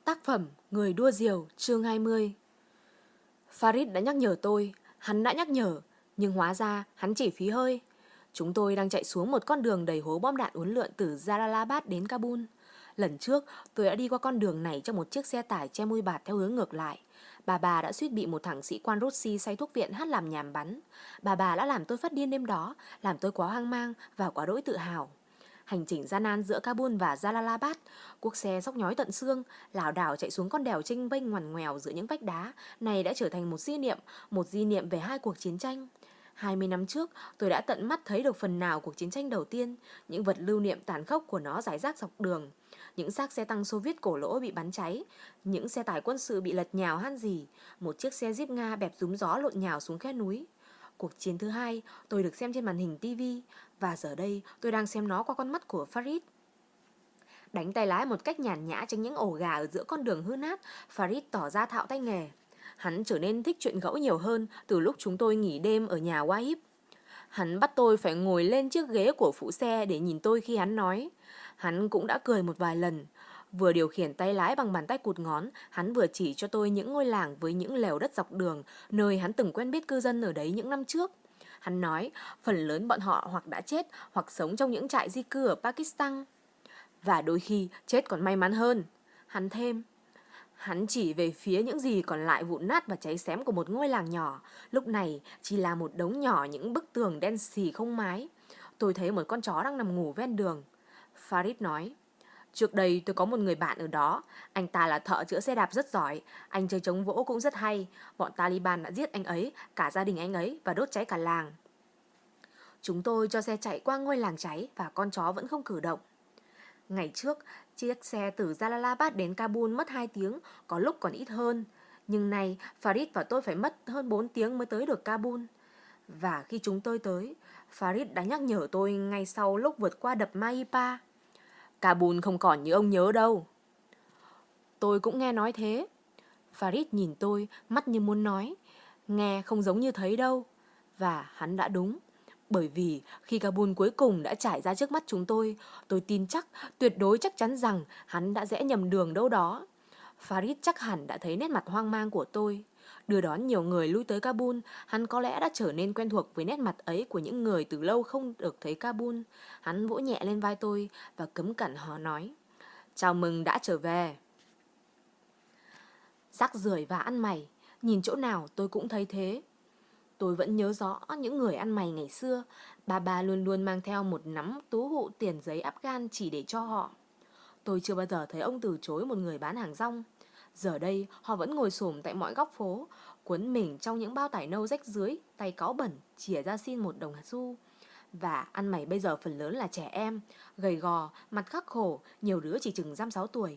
Tác phẩm Người đua diều chương 20. Farid đã nhắc nhở tôi, hắn đã nhắc nhở, nhưng hóa ra hắn chỉ phí hơi. Chúng tôi đang chạy xuống một con đường đầy hố bom đạn uốn lượn từ Jalalabad đến Kabul. Lần trước, tôi đã đi qua con đường này trong một chiếc xe tải che mui bạt theo hướng ngược lại. Bà đã suýt bị một thằng sĩ quan Rossi say thuốc viện hát làm nhảm bắn. Bà đã làm tôi phát điên đêm đó, làm tôi quá hoang mang và quá đỗi tự hào. Hành trình gian nan giữa Kabul và Jalalabad, cuộc xe xóc nhói tận xương, lảo đảo chạy xuống con đèo chênh vênh ngoằn ngoèo giữa những vách đá, này đã trở thành một di niệm về hai cuộc chiến tranh. 20 năm trước, tôi đã tận mắt thấy được phần nào cuộc chiến tranh đầu tiên, những vật lưu niệm tàn khốc của nó rải rác dọc đường. Những xác xe tăng Xô Viết cổ lỗ bị bắn cháy, những xe tải quân sự bị lật nhào han rỉ, một chiếc xe Jeep Nga bẹp rúm gió lộn nhào xuống khe núi. Cuộc chiến thứ hai, tôi được xem trên màn hình TV, và giờ đây tôi đang xem nó qua con mắt của Farid. Đánh tay lái một cách nhàn nhã tránh những ổ gà ở giữa con đường hư nát, Farid tỏ ra thạo tay nghề. Hắn trở nên thích chuyện gẫu nhiều hơn từ lúc chúng tôi nghỉ đêm ở nhà Wahib. Hắn bắt tôi phải ngồi lên chiếc ghế của phụ xe để nhìn tôi khi hắn nói. Hắn cũng đã cười một vài lần. Vừa điều khiển tay lái bằng bàn tay cụt ngón, hắn vừa chỉ cho tôi những ngôi làng với những lều đất dọc đường, nơi hắn từng quen biết cư dân ở đấy những năm trước. Hắn nói, phần lớn bọn họ hoặc đã chết hoặc sống trong những trại di cư ở Pakistan. Và đôi khi chết còn may mắn hơn. Hắn thêm. Hắn chỉ về phía những gì còn lại vụn nát và cháy xém của một ngôi làng nhỏ. Lúc này chỉ là một đống nhỏ những bức tường đen xì không mái. Tôi thấy một con chó đang nằm ngủ ven đường. Farid nói. Trước đây tôi có một người bạn ở đó. Anh ta là thợ chữa xe đạp rất giỏi. Anh chơi trống vỗ cũng rất hay. Bọn Taliban đã giết anh ấy, cả gia đình anh ấy, và đốt cháy cả làng. Chúng tôi cho xe chạy qua ngôi làng cháy và con chó vẫn không cử động. Ngày trước, chiếc xe từ Jalalabad đến Kabul mất 2 tiếng, có lúc còn ít hơn. Nhưng nay, Farid và tôi phải mất hơn 4 tiếng mới tới được Kabul. Và khi chúng tôi tới, Farid đã nhắc nhở tôi ngay sau lúc vượt qua đập Maipa. Kabul không còn như ông nhớ đâu. Tôi cũng nghe nói thế. Farid nhìn tôi, mắt như muốn nói. Nghe không giống như thấy đâu. Và hắn đã đúng. Bởi vì khi Kabul cuối cùng đã trải ra trước mắt chúng tôi tin chắc, tuyệt đối chắc chắn rằng hắn đã rẽ nhầm đường đâu đó. Farid chắc hẳn đã thấy nét mặt hoang mang của tôi. Đưa đón nhiều người lui tới Kabul, hắn có lẽ đã trở nên quen thuộc với nét mặt ấy của những người từ lâu không được thấy Kabul. Hắn vỗ nhẹ lên vai tôi và cấm cẩn họ nói. Chào mừng đã trở về. Rác rưởi và ăn mày, nhìn chỗ nào tôi cũng thấy thế. Tôi vẫn nhớ rõ những người ăn mày ngày xưa. Bà luôn luôn mang theo một nắm tú hụ tiền giấy Afghan chỉ để cho họ. Tôi chưa bao giờ thấy ông từ chối một người bán hàng rong. Giờ đây họ vẫn ngồi xổm tại mọi góc phố, quấn mình trong những bao tải nâu rách rưới, tay cáu bẩn, chìa ra xin một đồng xu. Và ăn mày bây giờ phần lớn là trẻ em, gầy gò, mặt khắc khổ, nhiều đứa chỉ chừng 5-6 tuổi.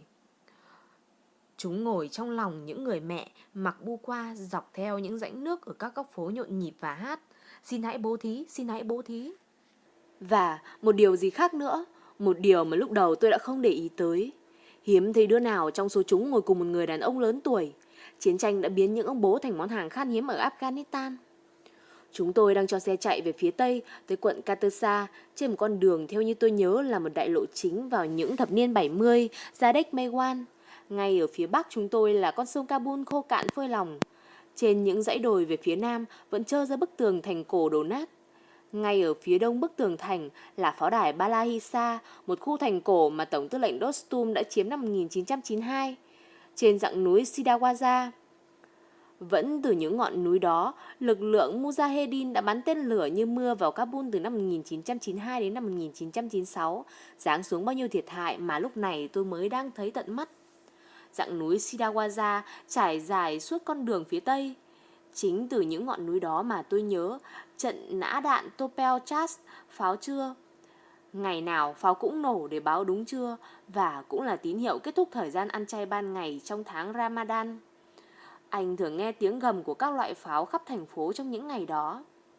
Chúng ngồi trong lòng những người mẹ mặc bu qua dọc theo những rãnh nước ở các góc phố nhộn nhịp và hát. Xin hãy bố thí, xin hãy bố thí. Và một điều gì khác nữa, một điều mà lúc đầu tôi đã không để ý tới. Hiếm thấy đứa nào trong số chúng ngồi cùng một người đàn ông lớn tuổi. Chiến tranh đã biến những ông bố thành món hàng khan hiếm ở Afghanistan. Chúng tôi đang cho xe chạy về phía tây tới quận Katesa trên một con đường theo như tôi nhớ là một đại lộ chính vào những thập niên 70, Sadek Maiwan. Ngay ở phía bắc chúng tôi là con sông Kabul khô cạn phơi lòng. Trên những dãy đồi về phía nam vẫn trơ ra bức tường thành cổ đổ nát. Ngay ở phía đông bức tường thành là pháo đài Balahisa, một khu thành cổ mà Tổng tư lệnh Dostum đã chiếm năm 1992. Trên dặng núi Sidawaza, vẫn từ những ngọn núi đó, lực lượng Mujahedin đã bắn tên lửa như mưa vào Kabul từ năm 1992 đến năm 1996, giáng xuống bao nhiêu thiệt hại mà lúc này tôi mới đang thấy tận mắt. Dặng núi Sidawaza trải dài suốt con đường phía tây. Chính từ những ngọn núi đó mà tôi nhớ trận nã đạn Topel Chas, pháo trưa. Ngày nào pháo cũng nổ để báo đúng trưa, và cũng là tín hiệu kết thúc thời gian ăn chay ban ngày trong tháng Ramadan. Anh thường nghe tiếng gầm của các loại pháo khắp thành phố trong những ngày đó.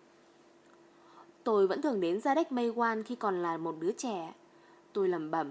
Tôi vẫn thường đến Sadek Maiwan khi còn là một đứa trẻ. Tôi lẩm bẩm.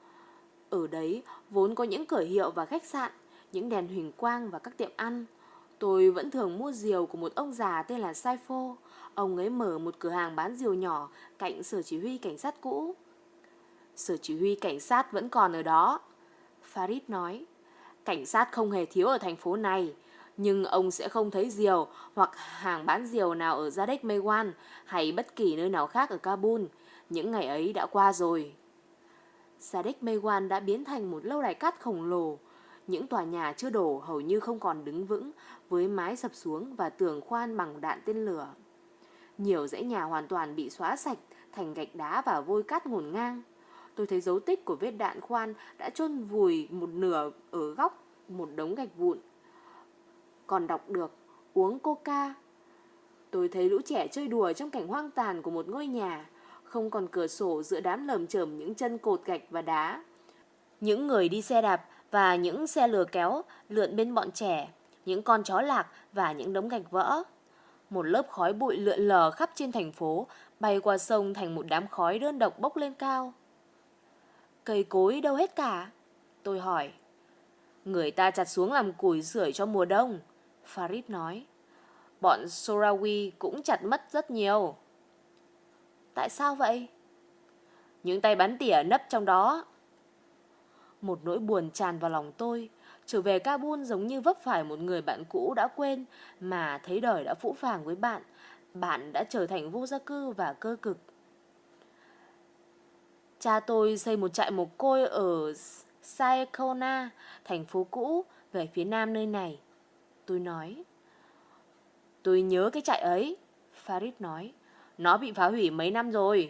Ở đấy vốn có những cửa hiệu và khách sạn, những đèn huỳnh quang và các tiệm ăn. Tôi vẫn thường mua diều của một ông già tên là Saifo. Ông ấy mở một cửa hàng bán diều nhỏ cạnh sở chỉ huy cảnh sát cũ. Sở chỉ huy cảnh sát vẫn còn ở đó, Farid nói. Cảnh sát không hề thiếu ở thành phố này, nhưng ông sẽ không thấy diều hoặc hàng bán diều nào ở Sadek Mewan hay bất kỳ nơi nào khác ở Kabul. Những ngày ấy đã qua rồi. Sadek Mewan đã biến thành một lâu đài cát khổng lồ. Những tòa nhà chưa đổ hầu như không còn đứng vững, với mái sập xuống và tường khoan bằng đạn tên lửa. Nhiều dãy nhà hoàn toàn bị xóa sạch thành gạch đá và vôi cát ngổn ngang. Tôi thấy dấu tích của vết đạn khoan đã chôn vùi một nửa ở góc một đống gạch vụn. Còn đọc được uống coca. Tôi thấy lũ trẻ chơi đùa trong cảnh hoang tàn của một ngôi nhà, không còn cửa sổ giữa đám lởm chởm những chân cột gạch và đá. Những người đi xe đạp và những xe lừa kéo lượn bên bọn trẻ, những con chó lạc và những đống gạch vỡ. Một lớp khói bụi lượn lờ khắp trên thành phố, bay qua sông thành một đám khói đơn độc bốc lên cao. Cây cối đâu hết cả? Tôi hỏi. Người ta chặt xuống làm củi sưởi cho mùa đông, Farid nói. Bọn Sorawi cũng chặt mất rất nhiều. Tại sao vậy? Những tay bắn tỉa nấp trong đó. Một nỗi buồn tràn vào lòng tôi. Trở về Kabul giống như vấp phải một người bạn cũ đã quên, mà thấy đời đã phũ phàng với bạn. Bạn đã trở thành vô gia cư và cơ cực. Cha tôi xây một trại mồ côi ở Saekona, thành phố cũ, về phía nam nơi này. Tôi nói. Tôi nhớ cái trại ấy, Farid nói. Nó bị phá hủy mấy năm rồi.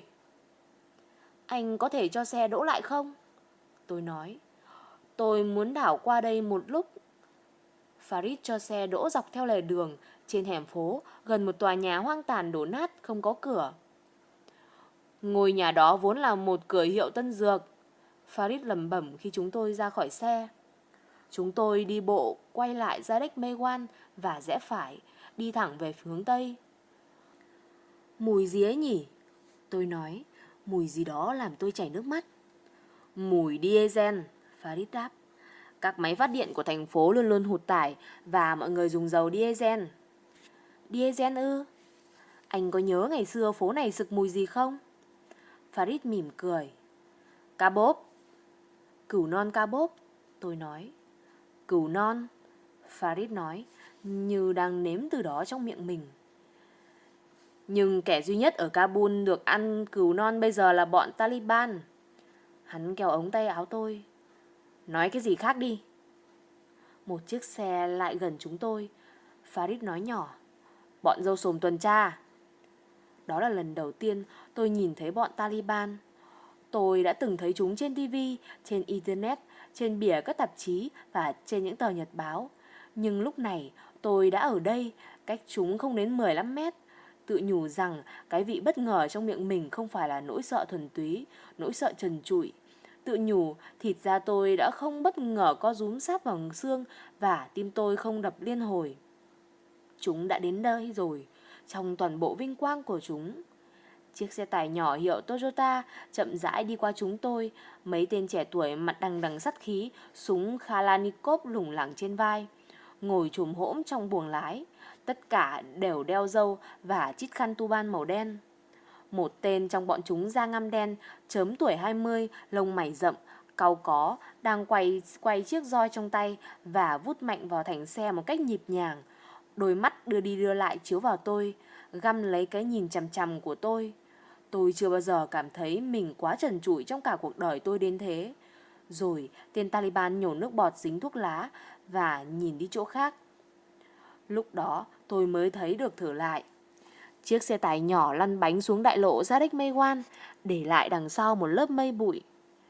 Anh có thể cho xe đỗ lại không? Tôi nói. Tôi muốn đảo qua đây một lúc. Farid cho xe đỗ dọc theo lề đường, trên hẻm phố, gần một tòa nhà hoang tàn đổ nát, không có cửa. Ngôi nhà đó vốn là một cửa hiệu tân dược, Farid lẩm bẩm khi chúng tôi ra khỏi xe. Chúng tôi đi bộ quay lại Sadek Mewan và rẽ phải, đi thẳng về hướng Tây. Mùi gì ấy nhỉ? Tôi nói. Mùi gì đó làm tôi chảy nước mắt. Mùi diesel, Farid đáp. Các máy phát điện của thành phố luôn luôn hụt tải và mọi người dùng dầu diesel. Diesel ư? Anh có nhớ ngày xưa phố này sực mùi gì không? Farid mỉm cười. Cá bốp. Cừu non cá bốp, tôi nói. Cừu non, Farid nói, như đang nếm từ đó trong miệng mình. Nhưng kẻ duy nhất ở Kabul được ăn cừu non bây giờ là bọn Taliban. Hắn kéo ống tay áo tôi. Nói cái gì khác đi. Một chiếc xe lại gần chúng tôi. Farid nói nhỏ. Bọn dâu xồm tuần tra. Đó là lần đầu tiên tôi nhìn thấy bọn Taliban. Tôi đã từng thấy chúng trên TV, trên Internet, trên bìa các tạp chí và trên những tờ nhật báo. Nhưng lúc này tôi đã ở đây, cách chúng không đến 15 mét. Tự nhủ rằng cái vị bất ngờ trong miệng mình không phải là nỗi sợ thuần túy, nỗi sợ trần trụi. Tự nhủ thịt da tôi đã không bất ngờ co rúm sát vào xương và tim tôi không đập liên hồi. Chúng đã đến đây rồi, trong toàn bộ vinh quang của chúng. Chiếc xe tải nhỏ hiệu Toyota chậm rãi đi qua chúng tôi. Mấy tên trẻ tuổi mặt đằng đằng sắt khí, súng Kalashnikov lủng lẳng trên vai, ngồi chồm hổm trong buồng lái. Tất cả đều đeo râu và chít khăn tu ban màu đen. Một tên trong bọn chúng da ngăm đen, chớm tuổi 20, lông mày rậm, cau có, đang quay chiếc roi trong tay và vút mạnh vào thành xe một cách nhịp nhàng. Đôi mắt đưa đi đưa lại chiếu vào tôi, găm lấy cái nhìn chằm chằm của tôi. Tôi chưa bao giờ cảm thấy mình quá trần trụi trong cả cuộc đời tôi đến thế. Rồi tên Taliban nhổ nước bọt dính thuốc lá và nhìn đi chỗ khác. Lúc đó tôi mới thấy được thở lại. Chiếc xe tải nhỏ lăn bánh xuống đại lộ Sadek Mewan, để lại đằng sau một lớp mây bụi.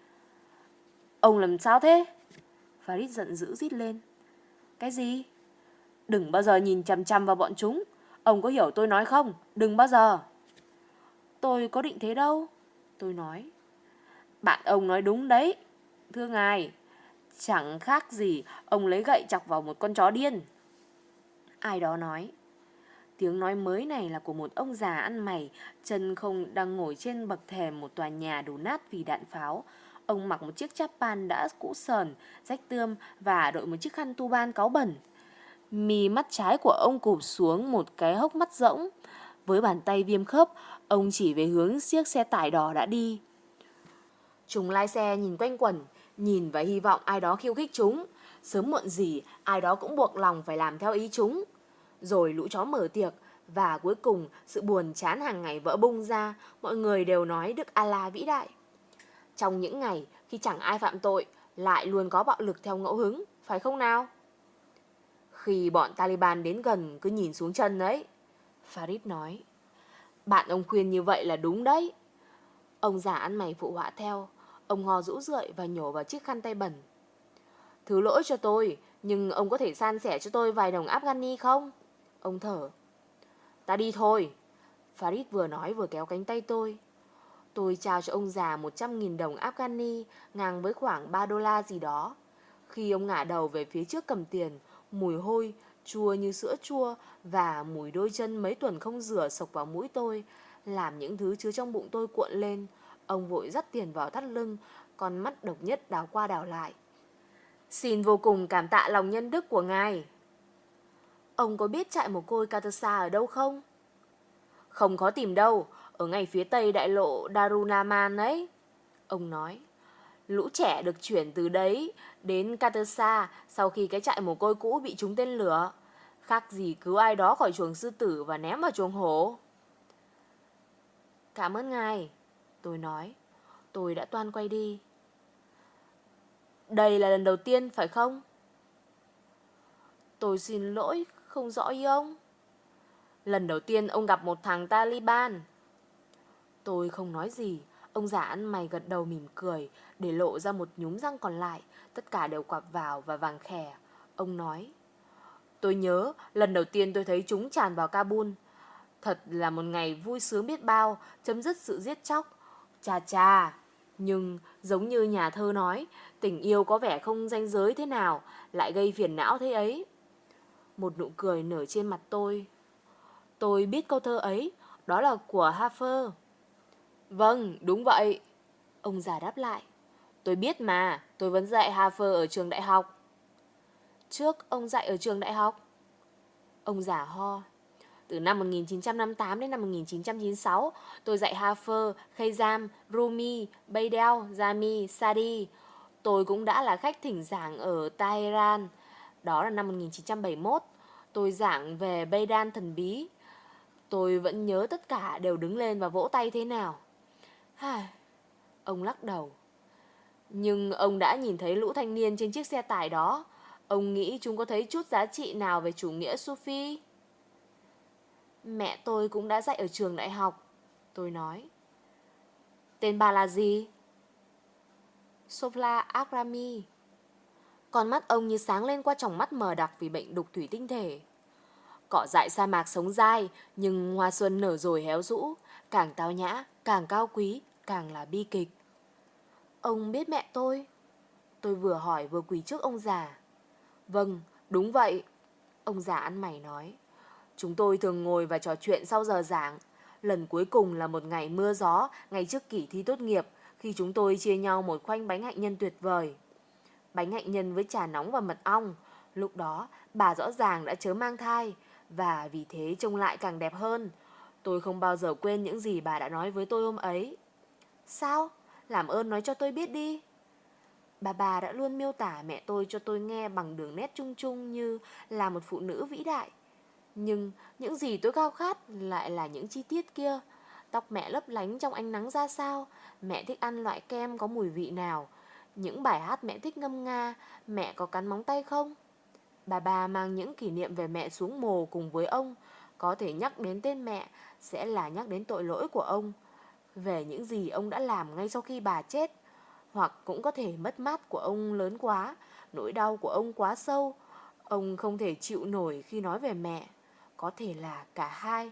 Ông làm sao thế? Farid giận dữ rít lên. Cái gì? Đừng bao giờ nhìn chằm chằm vào bọn chúng. Ông có hiểu tôi nói không? Đừng bao giờ. Tôi có định thế đâu, tôi nói. Bạn ông nói đúng đấy, thưa ngài. Chẳng khác gì ông lấy gậy chọc vào một con chó điên. Ai đó nói. Tiếng nói mới này là của một ông già ăn mày, chân không đang ngồi trên bậc thềm một tòa nhà đổ nát vì đạn pháo. Ông mặc một chiếc chappan đã cũ sờn, rách tươm và đội một chiếc khăn tu ban cáu bẩn. Mí mắt trái của ông cụp xuống một cái hốc mắt rỗng. Với bàn tay viêm khớp, ông chỉ về hướng chiếc xe tải đỏ đã đi. Chúng lái xe nhìn quanh quẩn, nhìn và hy vọng ai đó khiêu khích chúng. Sớm muộn gì, ai đó cũng buộc lòng phải làm theo ý chúng. Rồi lũ chó mở tiệc, và cuối cùng sự buồn chán hàng ngày vỡ bung ra, mọi người đều nói Đức Allah vĩ đại. Trong những ngày khi chẳng ai phạm tội, lại luôn có bạo lực theo ngẫu hứng, phải không nào? Khi bọn Taliban đến gần cứ nhìn xuống chân đấy. Farid nói. Bạn ông khuyên như vậy là đúng đấy. Ông già ăn mày phụ họa theo. Ông ho rũ rượi và nhổ vào chiếc khăn tay bẩn. Thứ lỗi cho tôi, nhưng ông có thể san sẻ cho tôi vài đồng Afghani không? Ông thở. Ta đi thôi. Farid vừa nói vừa kéo cánh tay tôi. Tôi trao cho ông già 100.000 đồng Afghani, ngang với khoảng 3 đô la gì đó. Khi ông ngả đầu về phía trước cầm tiền, mùi hôi, chua như sữa chua và mùi đôi chân mấy tuần không rửa sộc vào mũi tôi, làm những thứ chứa trong bụng tôi cuộn lên. Ông vội dắt tiền vào thắt lưng, con mắt độc nhất đảo qua đảo lại. Xin vô cùng cảm tạ lòng nhân đức của ngài. Ông có biết trại mồ côi Katasa ở đâu không? Không khó tìm đâu, ở ngay phía tây đại lộ Darunaman ấy. Ông nói. Lũ trẻ được chuyển từ đấy đến Katasa sau khi cái trại mồ côi cũ bị trúng tên lửa. Khác gì cứu ai đó khỏi chuồng sư tử và ném vào chuồng hổ. Cảm ơn ngài, tôi nói. Tôi đã toan quay đi. Đây là lần đầu tiên phải không? Tôi xin lỗi, không rõ ý ông. Lần đầu tiên ông gặp một thằng Taliban. Tôi không nói gì. Ông già ăn mày gật đầu mỉm cười, để lộ ra một nhúm răng còn lại. Tất cả đều quặp vào và vàng khè. Ông nói. Tôi nhớ lần đầu tiên tôi thấy chúng tràn vào Kabul. Thật là một ngày vui sướng biết bao, chấm dứt sự giết chóc. Chà chà. Nhưng giống như nhà thơ nói, tình yêu có vẻ không ranh giới thế nào, lại gây phiền não thế ấy. Một nụ cười nở trên mặt tôi. Tôi biết câu thơ ấy, đó là của Hafer. Vâng, đúng vậy. Ông già đáp lại. Tôi biết mà, tôi vẫn dạy Hafer ở trường đại học. Trước ông dạy ở trường đại học? Ông già ho. Từ năm 1958 đến năm 1996, tôi dạy Hafer, Khazam, Rumi, Beidel, Jami, Sadi. Tôi cũng đã là khách thỉnh giảng ở Tehran. Đó là năm 1971. Tôi giảng về Beidan thần bí. Tôi vẫn nhớ tất cả đều đứng lên và vỗ tay thế nào. Ông lắc đầu. Nhưng ông đã nhìn thấy lũ thanh niên trên chiếc xe tải đó. Ông nghĩ chúng có thấy chút giá trị nào về chủ nghĩa Sufi? Mẹ tôi cũng đã dạy ở trường đại học. Tôi nói. Tên bà là gì? Sofla Akrami. Con mắt ông như sáng lên qua tròng mắt mờ đặc vì bệnh đục thủy tinh thể. Cỏ dại sa mạc sống dai, nhưng hoa xuân nở rồi héo rũ. Càng tao nhã, càng cao quý, càng là bi kịch. Ông biết mẹ tôi? Tôi vừa hỏi vừa quỳ trước ông già. Vâng, đúng vậy. Ông già ăn mày nói. Chúng tôi thường ngồi và trò chuyện sau giờ giảng. Lần cuối cùng là một ngày mưa gió, ngay trước kỳ thi tốt nghiệp, khi chúng tôi chia nhau một khoanh bánh hạnh nhân tuyệt vời. Bánh hạnh nhân với trà nóng và mật ong. Lúc đó, bà rõ ràng đã chớ mang thai, và vì thế trông lại càng đẹp hơn. Tôi không bao giờ quên những gì bà đã nói với tôi hôm ấy. Sao? Làm ơn nói cho tôi biết đi. Bà đã luôn miêu tả mẹ tôi cho tôi nghe bằng đường nét chung chung như là một phụ nữ vĩ đại. Nhưng những gì tôi khao khát lại là những chi tiết kia. Tóc mẹ lấp lánh trong ánh nắng ra sao, mẹ thích ăn loại kem có mùi vị nào, những bài hát mẹ thích ngâm nga, mẹ có cắn móng tay không? Bà mang những kỷ niệm về mẹ xuống mồ cùng với ông. Có thể nhắc đến tên mẹ sẽ là nhắc đến tội lỗi của ông, về những gì ông đã làm ngay sau khi bà chết. Hoặc cũng có thể mất mát của ông lớn quá, nỗi đau của ông quá sâu, ông không thể chịu nổi khi nói về mẹ. Có thể là cả hai.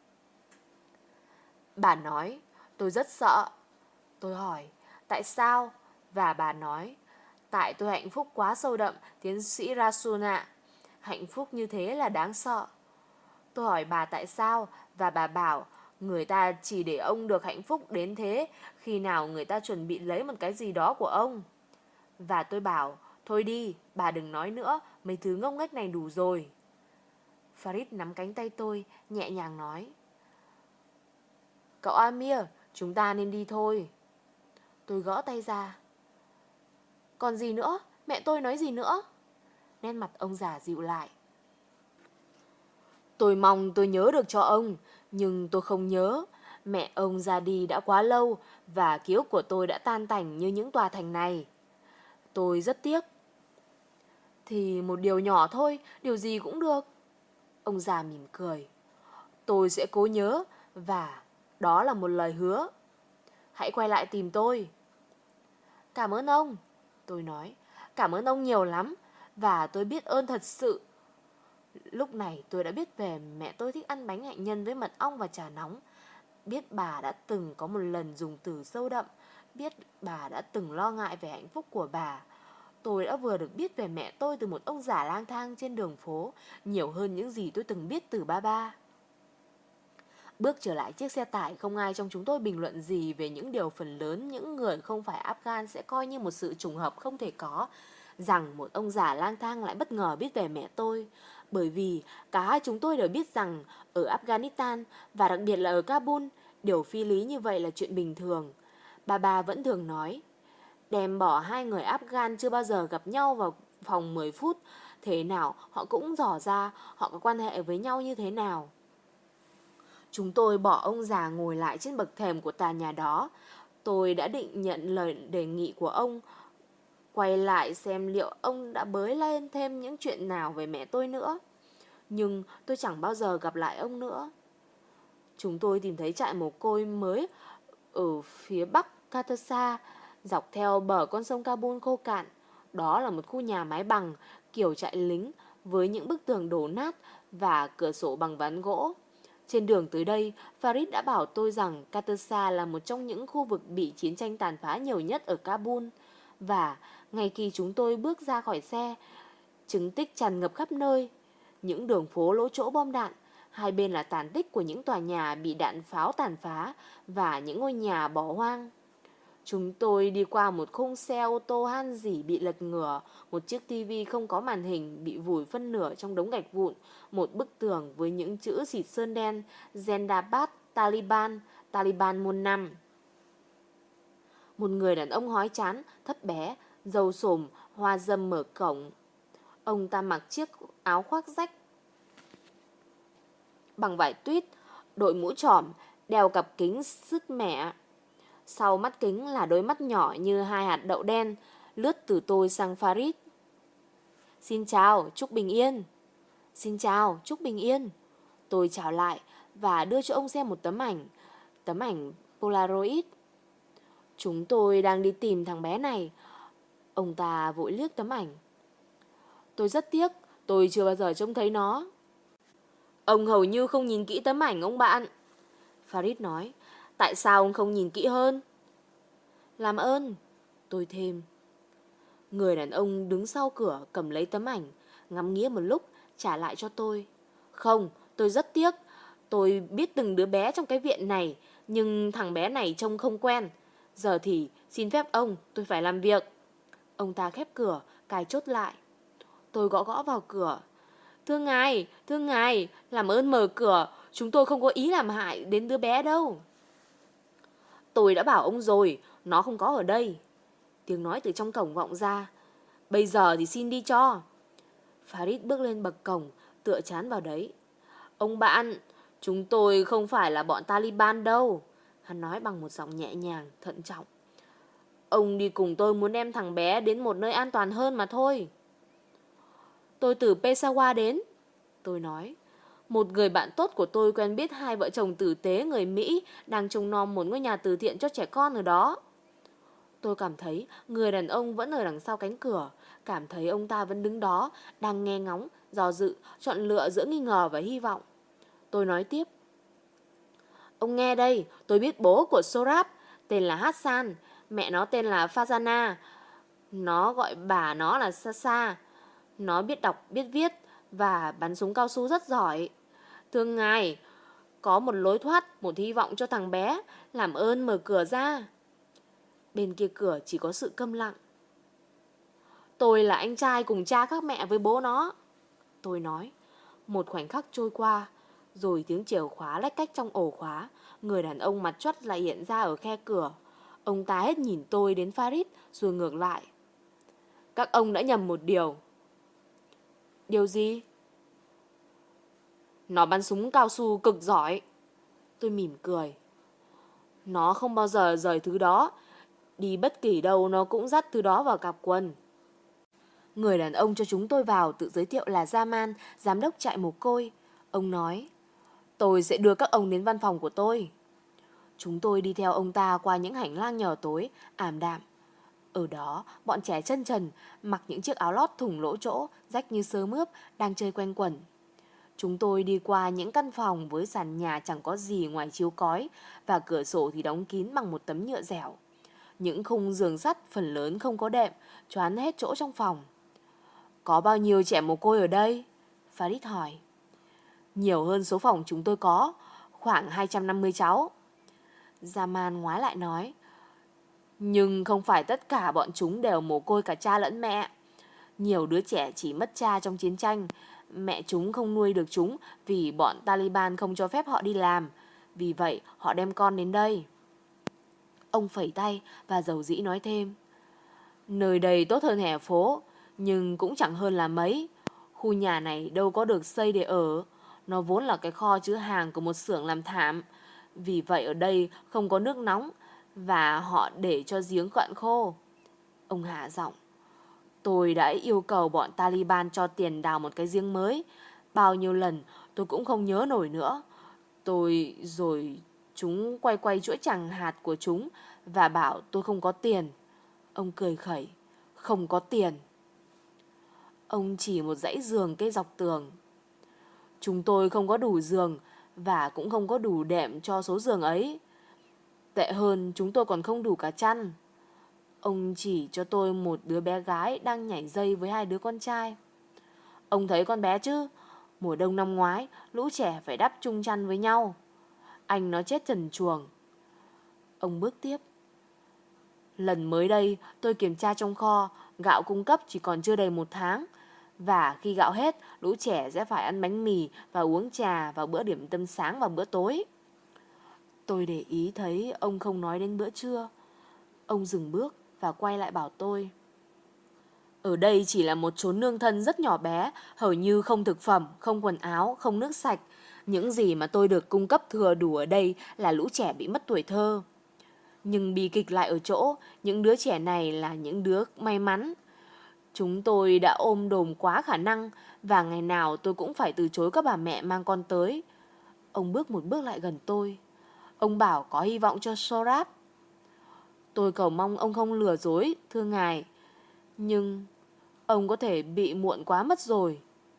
Bà nói, tôi rất sợ. Tôi hỏi, tại sao? Và bà nói, tại tôi hạnh phúc quá sâu đậm, tiến sĩ Rasul ạ. Hạnh phúc như thế là đáng sợ. Tôi hỏi bà tại sao, và bà bảo, người ta chỉ để ông được hạnh phúc đến thế khi nào người ta chuẩn bị lấy một cái gì đó của ông. Và tôi bảo, thôi đi, bà đừng nói nữa, mấy thứ ngốc nghếch này đủ rồi. Farid nắm cánh tay tôi, nhẹ nhàng nói. Cậu Amir, chúng ta nên đi thôi. Tôi gõ tay ra. Còn gì nữa? Mẹ tôi nói gì nữa? Nét mặt ông già dịu lại. Tôi mong tôi nhớ được cho ông, nhưng tôi không nhớ. Mẹ ông ra đi đã quá lâu và ký ức của tôi đã tan tành như những tòa thành này. Tôi rất tiếc. Thì một điều nhỏ thôi, điều gì cũng được. Ông già mỉm cười. Tôi sẽ cố nhớ và đó là một lời hứa. Hãy quay lại tìm tôi. Cảm ơn ông, tôi nói. Cảm ơn ông nhiều lắm và tôi biết ơn thật sự. Lúc này tôi đã biết về mẹ tôi thích ăn bánh hạnh nhân với mật ong và trà nóng. Biết bà đã từng có một lần dùng từ sâu đậm. Biết bà đã từng lo ngại về hạnh phúc của bà. Tôi đã vừa được biết về mẹ tôi từ một ông già lang thang trên đường phố, nhiều hơn những gì tôi từng biết từ ba ba. Bước trở lại chiếc xe tải, không ai trong chúng tôi bình luận gì về những điều phần lớn những người không phải Afghan sẽ coi như một sự trùng hợp không thể có, rằng một ông già lang thang lại bất ngờ biết về mẹ tôi. Bởi vì cả hai chúng tôi đều biết rằng ở Afghanistan, và đặc biệt là ở Kabul, điều phi lý như vậy là chuyện bình thường. Bà vẫn thường nói, đem bỏ hai người Afghan chưa bao giờ gặp nhau vào phòng 10 phút, thế nào họ cũng dò ra họ có quan hệ với nhau như thế nào. Chúng tôi bỏ ông già ngồi lại trên bậc thềm của tòa nhà đó. Tôi đã định nhận lời đề nghị của ông, quay lại xem liệu ông đã bới lên thêm những chuyện nào về mẹ tôi nữa. Nhưng tôi chẳng bao giờ gặp lại ông nữa. Chúng tôi tìm thấy trại mồ côi mới ở phía bắc Katasa, dọc theo bờ con sông Kabul khô cạn. Đó là một khu nhà mái bằng, kiểu trại lính, với những bức tường đổ nát và cửa sổ bằng ván gỗ. Trên đường tới đây, Farid đã bảo tôi rằng Katasa là một trong những khu vực bị chiến tranh tàn phá nhiều nhất ở Kabul. Và ngay khi chúng tôi bước ra khỏi xe, chứng tích tràn ngập khắp nơi. Những đường phố lỗ chỗ bom đạn, hai bên là tàn tích của những tòa nhà bị đạn pháo tàn phá và những ngôi nhà bỏ hoang. Chúng tôi đi qua một khung xe ô tô han rỉ bị lật ngửa, một chiếc tivi không có màn hình bị vùi phân nửa trong đống gạch vụn, một bức tường với những chữ xịt sơn đen Zendabad Taliban, Taliban muôn năm. Một người đàn ông hói trán, thấp bé, râu sồm, hoa râm mở cổng. Ông ta mặc chiếc áo khoác rách bằng vải tuyết, đội mũ trỏm, đeo cặp kính sứt mẻ. Sau mắt kính là đôi mắt nhỏ như hai hạt đậu đen, lướt từ tôi sang Farid. Xin chào, chúc bình yên. Xin chào, chúc bình yên. Tôi chào lại và đưa cho ông xem một tấm ảnh Polaroid. Chúng tôi đang đi tìm thằng bé này. Ông ta vội liếc tấm ảnh. Tôi rất tiếc, tôi chưa bao giờ trông thấy nó. Ông hầu như không nhìn kỹ tấm ảnh ông bạn. Farid nói, tại sao ông không nhìn kỹ hơn? Làm ơn, tôi thêm. Người đàn ông đứng sau cửa cầm lấy tấm ảnh, ngắm nghía một lúc, trả lại cho tôi. Không, tôi rất tiếc. Tôi biết từng đứa bé trong cái viện này, nhưng thằng bé này trông không quen. Giờ thì, xin phép ông, tôi phải làm việc. Ông ta khép cửa, cài chốt lại. Tôi gõ gõ vào cửa. Thưa ngài, làm ơn mở cửa, chúng tôi không có ý làm hại đến đứa bé đâu. Tôi đã bảo ông rồi, nó không có ở đây. Tiếng nói từ trong cổng vọng ra. Bây giờ thì xin đi cho. Farid bước lên bậc cổng, tựa trán vào đấy. Ông bạn, chúng tôi không phải là bọn Taliban đâu. Hắn nói bằng một giọng nhẹ nhàng, thận trọng. Ông đi cùng tôi muốn đem thằng bé đến một nơi an toàn hơn mà thôi. Tôi từ Peshawar đến, tôi nói. Một người bạn tốt của tôi quen biết hai vợ chồng tử tế người Mỹ đang trông nom một ngôi nhà từ thiện cho trẻ con ở đó. Tôi cảm thấy người đàn ông vẫn ở đằng sau cánh cửa, cảm thấy ông ta vẫn đứng đó, đang nghe ngóng, dò dự, chọn lựa giữa nghi ngờ và hy vọng. Tôi nói tiếp. Ông nghe đây, tôi biết bố của Sorab, tên là Hassan, mẹ nó tên là Fazana. Nó gọi bà nó là Sasa. Nó biết đọc, biết viết và bắn súng cao su rất giỏi. Thưa ngài, có một lối thoát, một hy vọng cho thằng bé, làm ơn mở cửa ra. Bên kia cửa chỉ có sự câm lặng. Tôi là anh trai cùng cha khác mẹ với bố nó, tôi nói. Một khoảnh khắc trôi qua, rồi tiếng chìa khóa lách cách trong ổ khóa. Người đàn ông mặt choắt lại hiện ra ở khe cửa. Ông ta hết nhìn tôi đến Farid rồi ngược lại. Các ông đã nhầm một điều. Điều gì? Nó bắn súng cao su cực giỏi. Tôi mỉm cười. Nó không bao giờ rời thứ đó. Đi bất kỳ đâu nó cũng dắt thứ đó vào cặp quần. Người đàn ông cho chúng tôi vào tự giới thiệu là Zaman, giám đốc trại mồ côi. Ông nói, tôi sẽ đưa các ông đến văn phòng của tôi. Chúng tôi đi theo ông ta qua những hành lang nhờ tối, ảm đạm. Ở đó, bọn trẻ chân trần, mặc những chiếc áo lót thủng lỗ chỗ, rách như sơ mướp, đang chơi quanh quẩn. Chúng tôi đi qua những căn phòng với sàn nhà chẳng có gì ngoài chiếu cói và cửa sổ thì đóng kín bằng một tấm nhựa dẻo. Những khung giường sắt phần lớn không có đệm, choán hết chỗ trong phòng. Có bao nhiêu trẻ mồ côi ở đây? Farid hỏi. Nhiều hơn số phòng chúng tôi có, khoảng 250 cháu. Zaman ngoái lại nói. Nhưng không phải tất cả bọn chúng đều mồ côi cả cha lẫn mẹ. Nhiều đứa trẻ chỉ mất cha trong chiến tranh. Mẹ chúng không nuôi được chúng vì bọn Taliban không cho phép họ đi làm. Vì vậy họ đem con đến đây. Ông phẩy tay và dầu dĩ nói thêm. Nơi đây tốt hơn hè phố, nhưng cũng chẳng hơn là mấy. Khu nhà này đâu có được xây để ở. Nó vốn là cái kho chứa hàng của một xưởng làm thảm. Vì vậy ở đây không có nước nóng và họ để cho giếng cạn khô. Ông hạ giọng. Tôi đã yêu cầu bọn Taliban cho tiền đào một cái giếng mới. Bao nhiêu lần tôi cũng không nhớ nổi nữa. Rồi chúng quay chuỗi chẳng hạt của chúng và bảo tôi không có tiền. Ông cười khẩy. Không có tiền. Ông chỉ một dãy giường cây dọc tường. Chúng tôi không có đủ giường và cũng không có đủ đệm cho số giường ấy. Tệ hơn, chúng tôi còn không đủ cả chăn. Ông chỉ cho tôi một đứa bé gái đang nhảy dây với hai đứa con trai. Ông thấy con bé chứ? Mùa đông năm ngoái, lũ trẻ phải đắp chung chăn với nhau. Anh nó chết trần truồng. Ông bước tiếp. Lần mới đây, tôi kiểm tra trong kho, gạo cung cấp chỉ còn chưa đầy 1 tháng. Và khi gạo hết, lũ trẻ sẽ phải ăn bánh mì và uống trà vào bữa điểm tâm sáng và bữa tối. Tôi để ý thấy ông không nói đến bữa trưa. Ông dừng bước và quay lại bảo tôi. Ở đây chỉ là một chốn nương thân rất nhỏ bé, hầu như không thực phẩm, không quần áo, không nước sạch. Những gì mà tôi được cung cấp thừa đủ ở đây là lũ trẻ bị mất tuổi thơ. Nhưng bi kịch lại ở chỗ, những đứa trẻ này là những đứa may mắn. Chúng tôi đã ôm đồm quá khả năng và ngày nào tôi cũng phải từ chối các bà mẹ mang con tới. Ông bước một bước lại gần tôi. Ông bảo có hy vọng cho Sorab. Tôi cầu mong ông không lừa dối, thưa ngài. Nhưng ông có thể bị muộn quá mất rồi.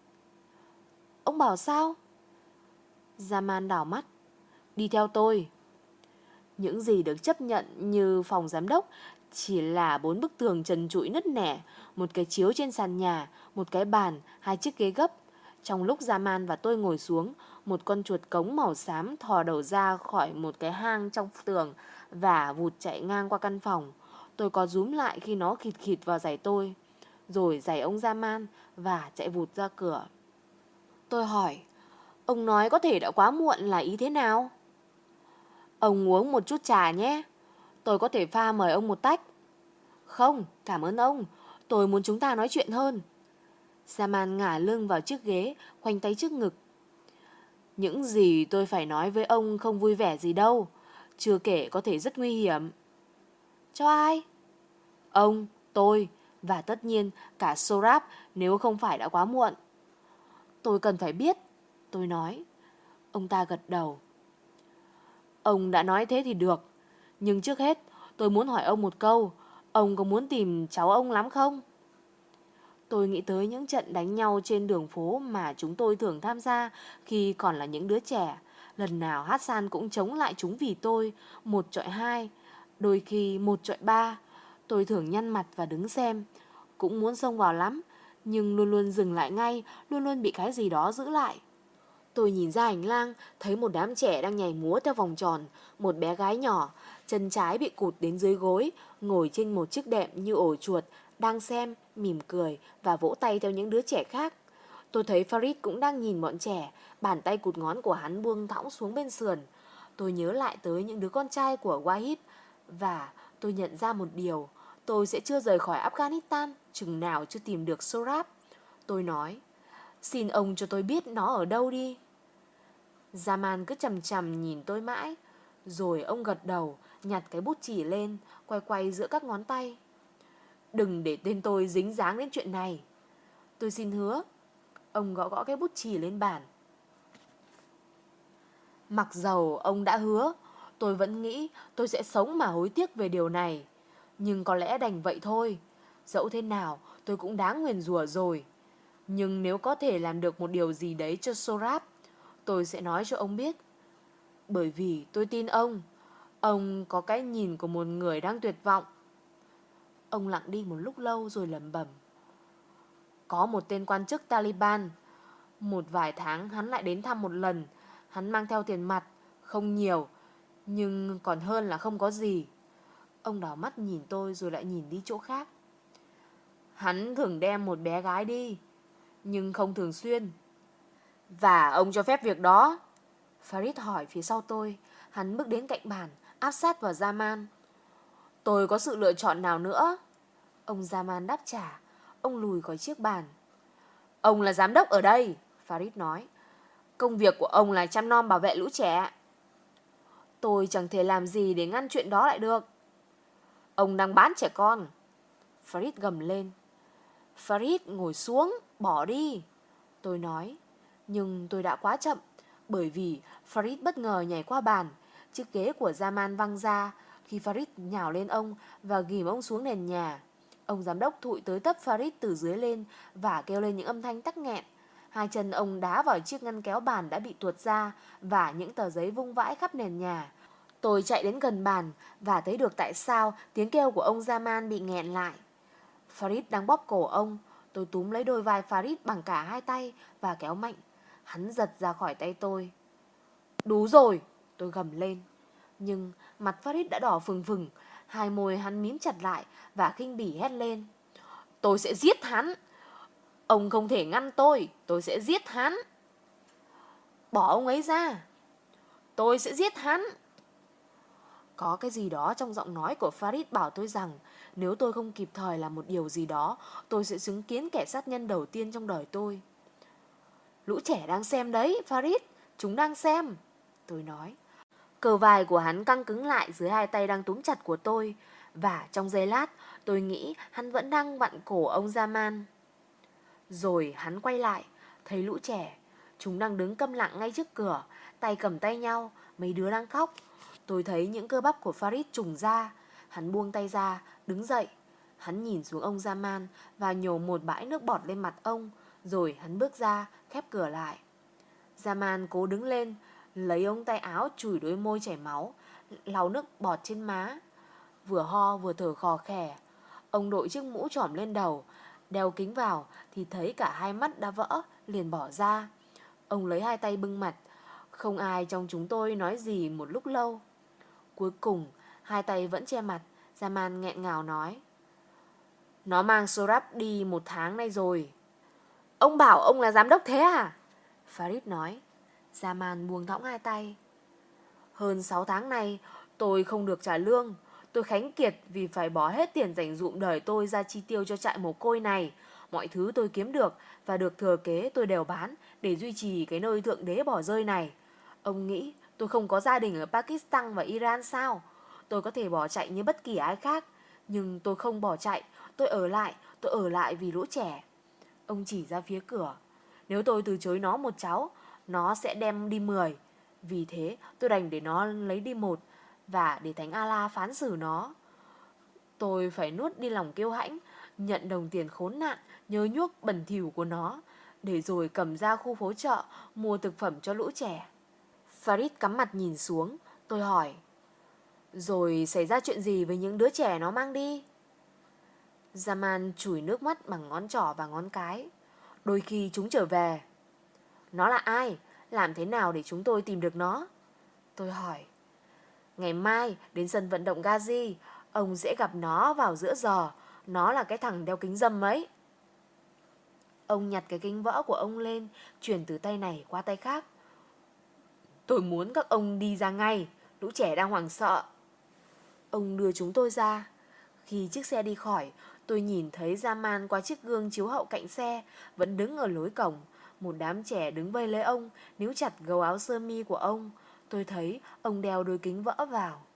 Ông bảo sao? Zaman đảo mắt. Đi theo tôi. Những gì được chấp nhận như phòng giám đốc chỉ là 4 bức tường trần trụi nứt nẻ, một cái chiếu trên sàn nhà, một cái bàn, 2 chiếc ghế gấp. Trong lúc Zaman và tôi ngồi xuống, một con chuột cống màu xám thò đầu ra khỏi một cái hang trong tường và vụt chạy ngang qua căn phòng. Tôi có rúm lại khi nó khịt khịt vào giày tôi, rồi giày ông Zaman và chạy vụt ra cửa. Tôi hỏi, ông nói có thể đã quá muộn là ý thế nào? Ông uống một chút trà nhé. Tôi có thể pha mời ông một tách. Không, cảm ơn ông. Tôi muốn chúng ta nói chuyện hơn. Zaman ngả lưng vào chiếc ghế, khoanh tay trước ngực. Những gì tôi phải nói với ông không vui vẻ gì đâu. Chưa kể có thể rất nguy hiểm. Cho ai? Ông, tôi và tất nhiên cả Sorab nếu không phải đã quá muộn. Tôi cần phải biết, tôi nói. Ông ta gật đầu. Ông đã nói thế thì được. Nhưng trước hết tôi muốn hỏi ông một câu. Ông có muốn tìm cháu ông lắm không? Tôi nghĩ tới những trận đánh nhau trên đường phố mà chúng tôi thường tham gia khi còn là những đứa trẻ. Lần nào Hassan cũng chống lại chúng vì tôi, 1-2, đôi khi 1-3. Tôi thường nhăn mặt và đứng xem. Cũng muốn xông vào lắm, nhưng luôn luôn dừng lại ngay, luôn luôn bị cái gì đó giữ lại. Tôi nhìn ra hành lang, thấy một đám trẻ đang nhảy múa theo vòng tròn. Một bé gái nhỏ, chân trái bị cụt đến dưới gối, ngồi trên một chiếc đệm như ổ chuột, đang xem, mỉm cười và vỗ tay theo những đứa trẻ khác. Tôi thấy Farid cũng đang nhìn bọn trẻ, bàn tay cụt ngón của hắn buông thõng xuống bên sườn. Tôi nhớ lại tới những đứa con trai của Wahid và tôi nhận ra một điều, tôi sẽ chưa rời khỏi Afghanistan chừng nào chưa tìm được Sorab. Tôi nói, Xin ông cho tôi biết nó ở đâu đi. Zaman cứ chằm chằm nhìn tôi mãi. Rồi ông gật đầu, nhặt cái bút chì lên, quay quay giữa các ngón tay. Đừng để tên tôi dính dáng đến chuyện này. Tôi xin hứa. Ông gõ gõ cái bút chì lên bàn. Mặc dầu ông đã hứa, tôi vẫn nghĩ tôi sẽ sống mà hối tiếc về điều này. Nhưng có lẽ đành vậy thôi. Dẫu thế nào tôi cũng đáng nguyền rủa rồi. Nhưng nếu có thể làm được một điều gì đấy cho Sorab, tôi sẽ nói cho ông biết. Bởi vì tôi tin ông. Ông có cái nhìn của một người đang tuyệt vọng. Ông lặng đi một lúc lâu rồi lẩm bẩm. Có một tên quan chức Taliban. Một vài tháng hắn lại đến thăm một lần. Hắn mang theo tiền mặt. Không nhiều, nhưng còn hơn là không có gì. Ông đảo mắt nhìn tôi rồi lại nhìn đi chỗ khác. Hắn thường đem một bé gái đi, nhưng không thường xuyên. Và ông cho phép việc đó? Farid hỏi phía sau tôi. Hắn bước đến cạnh bàn, áp sát vào Zaman. Tôi có sự lựa chọn nào nữa? Ông Zaman đáp trả. Ông lùi khỏi chiếc bàn. Ông là giám đốc ở đây, Farid nói. Công việc của ông là chăm nom bảo vệ lũ trẻ. Tôi chẳng thể làm gì để ngăn chuyện đó lại được. Ông đang bán trẻ con. Farid gầm lên. Farid ngồi xuống, bỏ đi. Tôi nói. Nhưng tôi đã quá chậm. Bởi vì Farid bất ngờ nhảy qua bàn. Chiếc ghế của Zaman văng ra khi Farid nhào lên ông và ghìm ông xuống nền nhà. Ông giám đốc thụi tới tấp Farid từ dưới lên và kêu lên những âm thanh tắc nghẹn. Hai chân ông đá vào chiếc ngăn kéo bàn đã bị tuột ra và những tờ giấy vung vãi khắp nền nhà. Tôi chạy đến gần bàn và thấy được tại sao tiếng kêu của ông Zaman bị nghẹn lại. Farid đang bóp cổ ông. Tôi túm lấy đôi vai Farid bằng cả hai tay và kéo mạnh. Hắn giật ra khỏi tay tôi. Đủ rồi, tôi gầm lên. Nhưng mặt Farid đã đỏ phừng phừng. Hai môi hắn mím chặt lại và khinh bỉ hét lên. Tôi sẽ giết hắn. Ông không thể ngăn tôi sẽ giết hắn. Bỏ ông ấy ra. Tôi sẽ giết hắn. Có cái gì đó trong giọng nói của Farid bảo tôi rằng nếu tôi không kịp thời làm một điều gì đó, tôi sẽ chứng kiến kẻ sát nhân đầu tiên trong đời tôi. Lũ trẻ đang xem đấy, Farid. Chúng đang xem. Tôi nói. Cờ vai của hắn căng cứng lại dưới hai tay đang túm chặt của tôi. Và trong giây lát, tôi nghĩ hắn vẫn đang vặn cổ ông Zaman. Rồi hắn quay lại, thấy lũ trẻ. Chúng đang đứng câm lặng ngay trước cửa, tay cầm tay nhau, mấy đứa đang khóc. Tôi thấy những cơ bắp của Farid trùng ra. Hắn buông tay ra, đứng dậy. Hắn nhìn xuống ông Zaman và nhổ một bãi nước bọt lên mặt ông. Rồi hắn bước ra, khép cửa lại. Zaman cố đứng lên, lấy ống tay áo chùi đôi môi chảy máu, lau nước bọt trên má. Vừa ho vừa thở khò khè. Ông đội chiếc mũ trỏm lên đầu, đeo kính vào thì thấy cả hai mắt đã vỡ, liền bỏ ra. Ông lấy hai tay bưng mặt. Không ai trong chúng tôi nói gì một lúc lâu. Cuối cùng, hai tay vẫn che mặt. Zaman nghẹn ngào nói. Nó mang Sorab đi 1 tháng nay rồi. Ông bảo ông là giám đốc thế à? Farid nói. Zaman buông thõng hai tay. Hơn 6 tháng nay, tôi không được trả lương. Tôi khánh kiệt vì phải bỏ hết tiền dành dụm đời tôi ra chi tiêu cho trại mồ côi này. Mọi thứ tôi kiếm được và được thừa kế tôi đều bán để duy trì cái nơi thượng đế bỏ rơi này. Ông nghĩ tôi không có gia đình ở Pakistan và Iran sao? Tôi có thể bỏ chạy như bất kỳ ai khác. Nhưng tôi không bỏ chạy. Tôi ở lại vì lũ trẻ. Ông chỉ ra phía cửa. Nếu tôi từ chối nó một cháu, nó sẽ đem đi 10. Vì thế tôi đành để nó lấy đi 1 và để Thánh Allah phán xử nó. Tôi phải nuốt đi lòng kiêu hãnh, nhận đồng tiền khốn nạn, nhớ nhuốc bẩn thỉu của nó, để rồi cầm ra khu phố chợ mua thực phẩm cho lũ trẻ. Farid cắm mặt nhìn xuống. Tôi hỏi. Rồi xảy ra chuyện gì với những đứa trẻ nó mang đi? Zaman chùi nước mắt bằng ngón trỏ và ngón cái. Đôi khi chúng trở về. Nó là ai? Làm thế nào để chúng tôi tìm được nó? Tôi hỏi. Ngày mai đến sân vận động Gazi, ông sẽ gặp nó vào giữa giờ. Nó là cái thằng đeo kính râm ấy. Ông nhặt cái kính vỡ của ông lên, chuyển từ tay này qua tay khác. Tôi muốn các ông đi ra ngay. Lũ trẻ đang hoảng sợ. Ông đưa chúng tôi ra. Khi chiếc xe đi khỏi, tôi nhìn thấy Zaman qua chiếc gương chiếu hậu cạnh xe, vẫn đứng ở lối cổng. Một đám trẻ đứng vây lấy ông, níu chặt gấu áo sơ mi của ông. Tôi thấy ông đeo đôi kính vỡ vào.